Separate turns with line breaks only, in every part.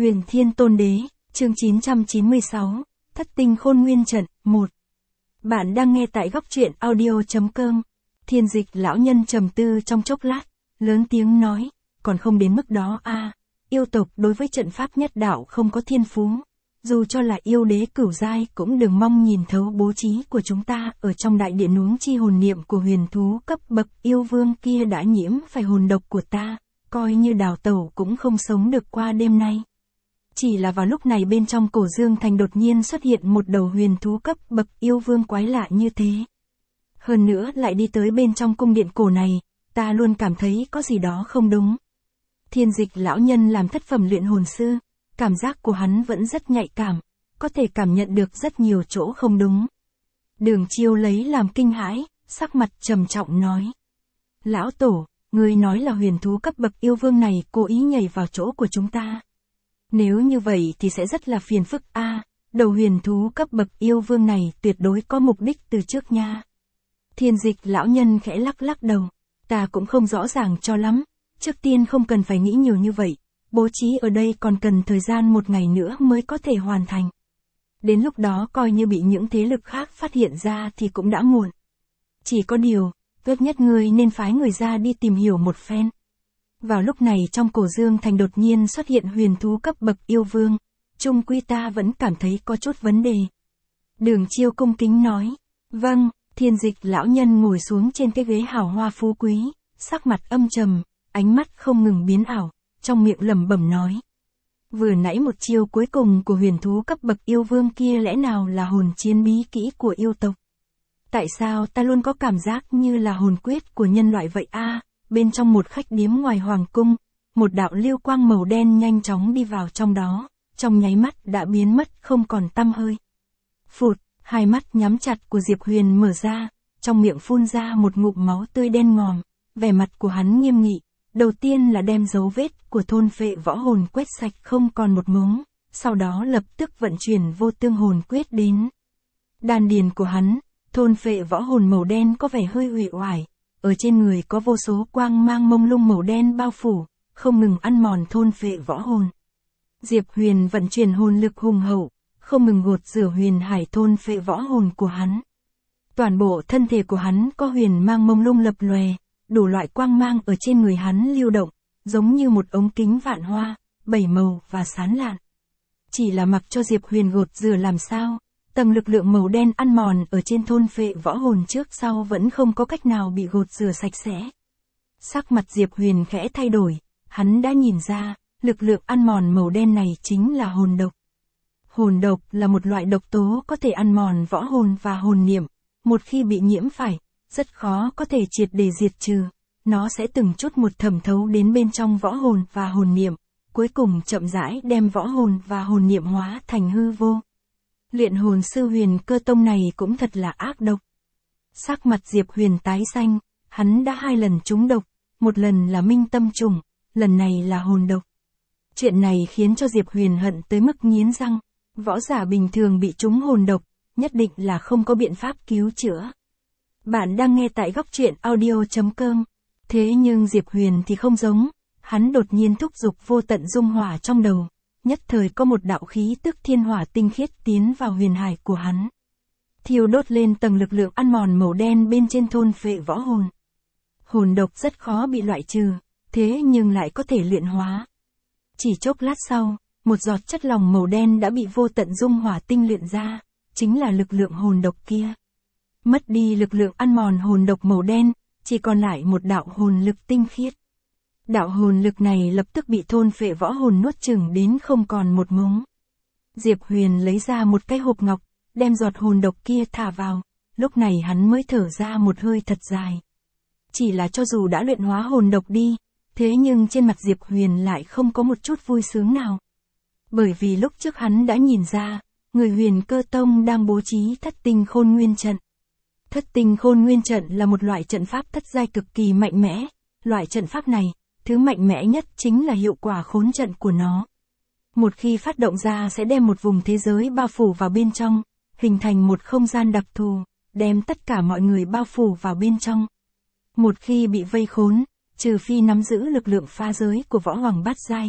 Huyền Thiên Tôn Đế, chương 996, Thất Tinh Khôn Nguyên Trận, 1. Bạn đang nghe tại góc truyện audio.com. Thiên Dịch lão nhân trầm tư trong chốc lát, lớn tiếng nói, còn không đến mức đó a, yêu tộc đối với trận pháp nhất đạo không có thiên phú. Dù cho là yêu đế cửu giai cũng đừng mong nhìn thấu bố trí của chúng ta ở trong đại điện nuống chi hồn niệm của huyền thú cấp bậc yêu vương kia đã nhiễm phải hồn độc của ta, coi như đào tẩu cũng không sống được qua đêm nay. Chỉ là vào lúc này bên trong cổ dương thành đột nhiên xuất hiện một đầu huyền thú cấp bậc yêu vương quái lạ như thế. Hơn nữa lại đi tới bên trong cung điện cổ này, ta luôn cảm thấy có gì đó không đúng. Thiên Dịch lão nhân làm thất phẩm luyện hồn sư, cảm giác của hắn vẫn rất nhạy cảm, có thể cảm nhận được rất nhiều chỗ không đúng. Đường Chiêu lấy làm kinh hãi, sắc mặt trầm trọng nói. Lão Tổ, ngươi nói là huyền thú cấp bậc yêu vương này cố ý nhảy vào chỗ của chúng ta. Nếu như vậy thì sẽ rất là phiền phức a. Đầu huyền thú cấp bậc yêu vương này tuyệt đối có mục đích từ trước nha. Thiên Dịch lão nhân khẽ lắc lắc đầu, ta cũng không rõ ràng cho lắm, trước tiên không cần phải nghĩ nhiều như vậy, bố trí ở đây còn cần thời gian một ngày nữa mới có thể hoàn thành. Đến lúc đó coi như bị những thế lực khác phát hiện ra thì cũng đã muộn. Chỉ có điều, tốt nhất ngươi nên phái người ra đi tìm hiểu một phen. Vào lúc này trong cổ dương thành đột nhiên xuất hiện huyền thú cấp bậc yêu vương, chung quy ta vẫn cảm thấy có chút vấn đề. Đường Chiêu cung kính nói, vâng. Thiên Dịch lão nhân ngồi xuống trên cái ghế hào hoa phú quý, sắc mặt âm trầm, ánh mắt không ngừng biến ảo, trong miệng lẩm bẩm nói. Vừa nãy một chiêu cuối cùng của huyền thú cấp bậc yêu vương kia lẽ nào là hồn chiến bí kỹ của yêu tộc? Tại sao ta luôn có cảm giác như là hồn quyết của nhân loại vậy a? Bên trong một khách điếm ngoài hoàng cung, một đạo lưu quang màu đen nhanh chóng đi vào trong đó, trong nháy mắt đã biến mất không còn tăm hơi. Phụt, hai mắt nhắm chặt của Diệp Huyền mở ra, trong miệng phun ra một ngụm máu tươi đen ngòm, vẻ mặt của hắn nghiêm nghị, đầu tiên là đem dấu vết của thôn phệ võ hồn quét sạch không còn một mống, sau đó lập tức vận chuyển vô tương hồn quyết đến. Đan điền của hắn, thôn phệ võ hồn màu đen có vẻ hơi uể oải, ở trên người có vô số quang mang mông lung màu đen bao phủ, không ngừng ăn mòn thôn phệ võ hồn. Diệp Huyền vận chuyển hồn lực hùng hậu, không ngừng gột rửa huyền hải thôn phệ võ hồn của hắn. Toàn bộ thân thể của hắn có huyền mang mông lung lập lòe, đủ loại quang mang ở trên người hắn lưu động, giống như một ống kính vạn hoa, bảy màu và sáng lạn. Chỉ là mặc cho Diệp Huyền gột rửa làm sao, tầng lực lượng màu đen ăn mòn ở trên thôn phệ võ hồn trước sau vẫn không có cách nào bị gột rửa sạch sẽ. Sắc mặt Diệp Huyền khẽ thay đổi, hắn đã nhìn ra, lực lượng ăn mòn màu đen này chính là hồn độc. Hồn độc là một loại độc tố có thể ăn mòn võ hồn và hồn niệm, một khi bị nhiễm phải, rất khó có thể triệt để diệt trừ, nó sẽ từng chút một thẩm thấu đến bên trong võ hồn và hồn niệm, cuối cùng chậm rãi đem võ hồn và hồn niệm hóa thành hư vô. Luyện hồn sư Huyền Cơ Tông này cũng thật là ác độc. Sắc mặt Diệp Huyền tái xanh, hắn đã 2 lần trúng độc, một lần là minh tâm trùng, lần này là hồn độc. Chuyện này khiến cho Diệp Huyền hận tới mức nghiến răng. Võ giả bình thường bị trúng hồn độc, nhất định là không có biện pháp cứu chữa. Bạn đang nghe tại góc truyện audio.com. Thế nhưng Diệp Huyền thì không giống, hắn đột nhiên thúc giục vô tận dung hỏa trong đầu, nhất thời có một đạo khí tức thiên hỏa tinh khiết tiến vào huyền hải của hắn. Thiêu đốt lên tầng lực lượng ăn mòn màu đen bên trên thôn phệ võ hồn. Hồn độc rất khó bị loại trừ, thế nhưng lại có thể luyện hóa. Chỉ chốc lát sau, một giọt chất lỏng màu đen đã bị vô tận dung hỏa tinh luyện ra, chính là lực lượng hồn độc kia. Mất đi lực lượng ăn mòn hồn độc màu đen, chỉ còn lại một đạo hồn lực tinh khiết. Đạo hồn lực này lập tức bị thôn phệ võ hồn nuốt chửng đến không còn một mống. Diệp Huyền lấy ra một cái hộp ngọc, đem giọt hồn độc kia thả vào, lúc này hắn mới thở ra một hơi thật dài. Chỉ là cho dù đã luyện hóa hồn độc đi, thế nhưng trên mặt Diệp Huyền lại không có một chút vui sướng nào. Bởi vì lúc trước hắn đã nhìn ra, người Huyền Cơ Tông đang bố trí Thất Tinh Khôn Nguyên Trận. Thất Tinh Khôn Nguyên Trận là một loại trận pháp thất giai cực kỳ mạnh mẽ, loại trận pháp này, thứ mạnh mẽ nhất chính là hiệu quả khốn trận của nó. Một khi phát động ra sẽ đem một vùng thế giới bao phủ vào bên trong, hình thành một không gian đặc thù, đem tất cả mọi người bao phủ vào bên trong. Một khi bị vây khốn, trừ phi nắm giữ lực lượng phá giới của võ hoàng bát giai,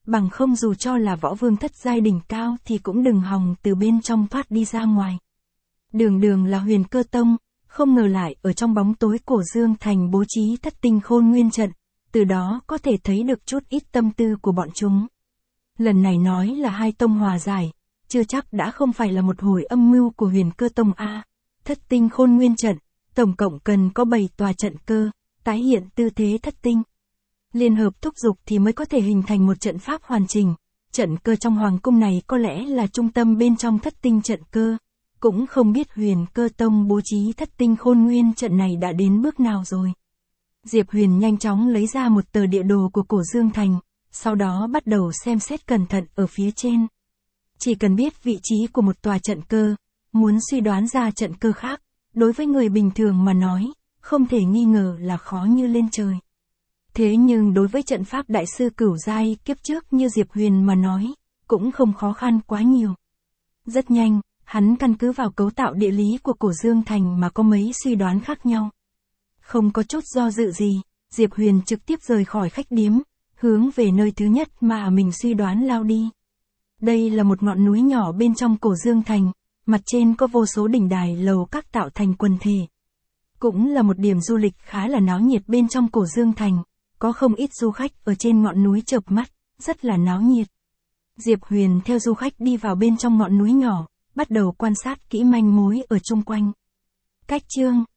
bằng không dù cho là võ vương thất giai đỉnh cao thì cũng đừng hòng từ bên trong thoát đi ra ngoài. Đường đường là Huyền Cơ Tông, không ngờ lại ở trong bóng tối Cổ Dương Thành bố trí Thất Tinh Khôn Nguyên trận, từ đó có thể thấy được chút ít tâm tư của bọn chúng. Lần này nói là hai tông hòa giải, chưa chắc đã không phải là một hồi âm mưu của Huyền Cơ Tông a. Thất Tinh Khôn Nguyên trận, tổng cộng cần có 7 tòa trận cơ, tái hiện tư thế thất tinh. Liên hợp thúc dục thì mới có thể hình thành một trận pháp hoàn chỉnh. Trận cơ trong hoàng cung này có lẽ là trung tâm bên trong thất tinh trận cơ. Cũng không biết Huyền Cơ Tông bố trí Thất Tinh Khôn Nguyên trận này đã đến bước nào rồi. Diệp Huyền nhanh chóng lấy ra một tờ địa đồ của Cổ Dương Thành, sau đó bắt đầu xem xét cẩn thận ở phía trên. Chỉ cần biết vị trí của một tòa trận cơ, muốn suy đoán ra trận cơ khác, đối với người bình thường mà nói, không thể nghi ngờ là khó như lên trời. Thế nhưng đối với trận pháp đại sư cửu giai kiếp trước như Diệp Huyền mà nói, cũng không khó khăn quá nhiều. Rất nhanh, hắn căn cứ vào cấu tạo địa lý của Cổ Dương Thành mà có mấy suy đoán khác nhau. Không có chút do dự gì, Diệp Huyền trực tiếp rời khỏi khách điếm, hướng về nơi thứ nhất mà mình suy đoán lao đi. Đây là một ngọn núi nhỏ bên trong Cổ Dương Thành, mặt trên có vô số đỉnh đài lầu các tạo thành quần thể. Cũng là một điểm du lịch khá là náo nhiệt bên trong Cổ Dương Thành, có không ít du khách ở trên ngọn núi chợp mắt, rất là náo nhiệt. Diệp Huyền theo du khách đi vào bên trong ngọn núi nhỏ, bắt đầu quan sát kỹ manh mối ở chung quanh. Cách chương